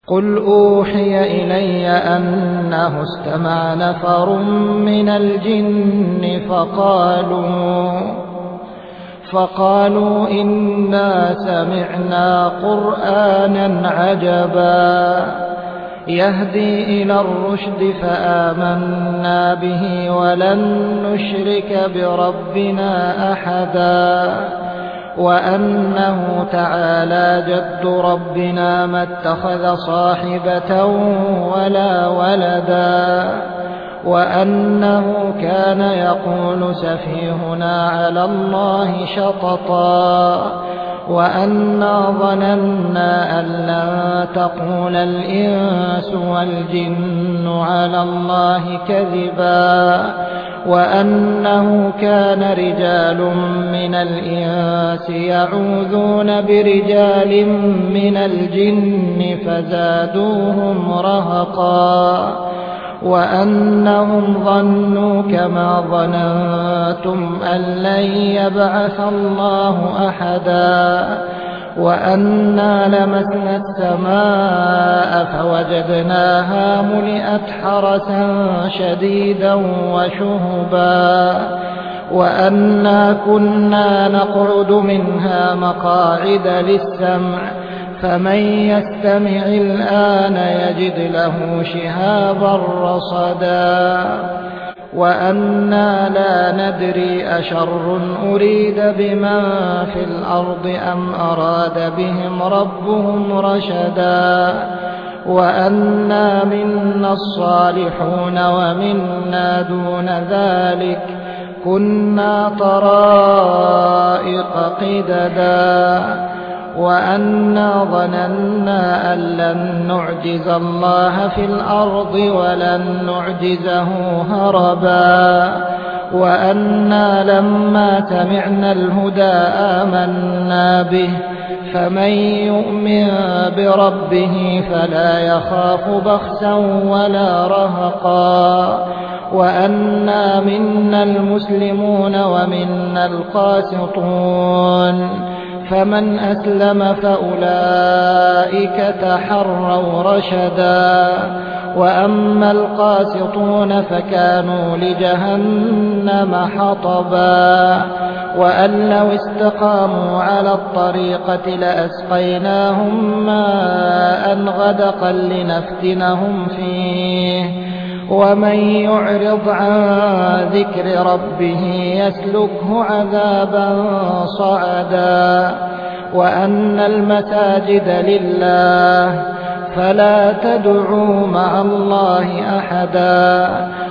قل أوحي إلي أنه استمع نفر من الجن فقالوا إنا سمعنا قرآنا عجبا يهدي إلى الرشد فآمنا به ولن نشرك بربنا أحدا وأنه تعالى جد ربنا ما اتخذ صاحبة ولا ولدا وأنه كان يقول سفيهنا على الله شططا وأنا ظننا أن لن تقول الإنس والجن على الله كذبا وأنه كان رجال من الإنس يعوذون برجال من الجن فزادوهم رهقا وأنهم ظنوا كما ظننتم أن لن يبعث الله أحدا وأنا لمسنا السماء فوجدناها ملئت حرسا شديدا وشهبا وأنا كنا نقعد منها مقاعد للسمع فمن يستمع الآن يجد له شهابا رصدا وأنا لا ندري أشر أريد بمن في الأرض أم أراد بهم ربهم رشدا وأنا منا الصالحون ومنا دون ذلك كنا طرائق قددا وأنا ظننا أن لن نعجز الله في الأرض ولن نعجزه هربا وأنا لما سمعنا الهدى آمنا به فمن يؤمن بربه فلا يخاف بخسا ولا رهقا وأنا منا المسلمون ومنا القاسطون فمن أسلم فأولئك تحروا رشدا وأما القاسطون فكانوا لجهنم حطبا وأن لو استقاموا على الطريقة لأسقيناهم ماء غدقا لنفتنهم فيه ومن يعرض عن ذكر ربه يسلكه عذابا صعدا وأن المساجد لله فلا تدعوا مع الله أحدا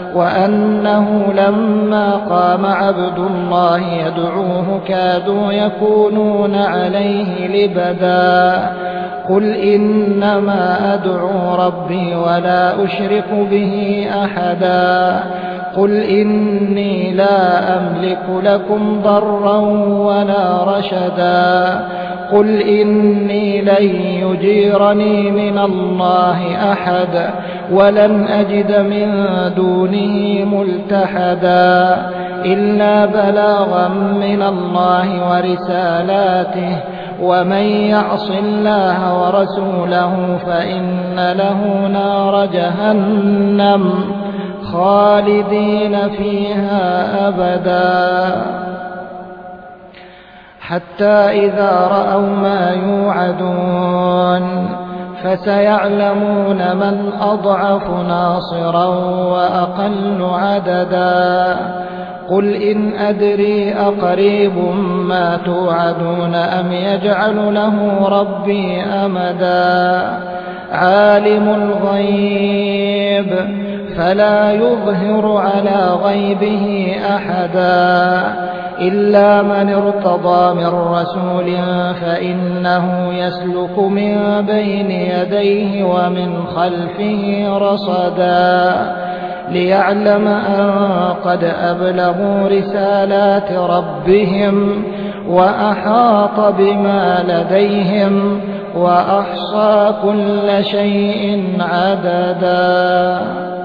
وأنه لما قام عبد الله يدعوه كادوا يكونون عليه لبدا قل إنما أدعو ربي ولا أشرك به أحدا قل إني لا أملك لكم ضرا ولا رشدا قل إني لن يجيرني من الله أحد ولن أجد من دونه ملتحدا إلا بلاغا من الله ورسالاته ومن يعص الله ورسوله فإن له نار جهنم خالدين فيها أبدا حتى إذا رأوا ما يوعدون فسيعلمون من أضعف ناصرا وأقل عددا قل إن أدري أقريب ما توعدون أم يجعل له ربي أمدا عالم الغيب فلا يظهر على غيبه أحدا إلا من ارتضى من رسول فإنه يسلك من بين يديه ومن خلفه رصدا ليعلم أن قد أبلغوا رسالات ربهم وأحاط بما لديهم وأحصى كل شيء عددا.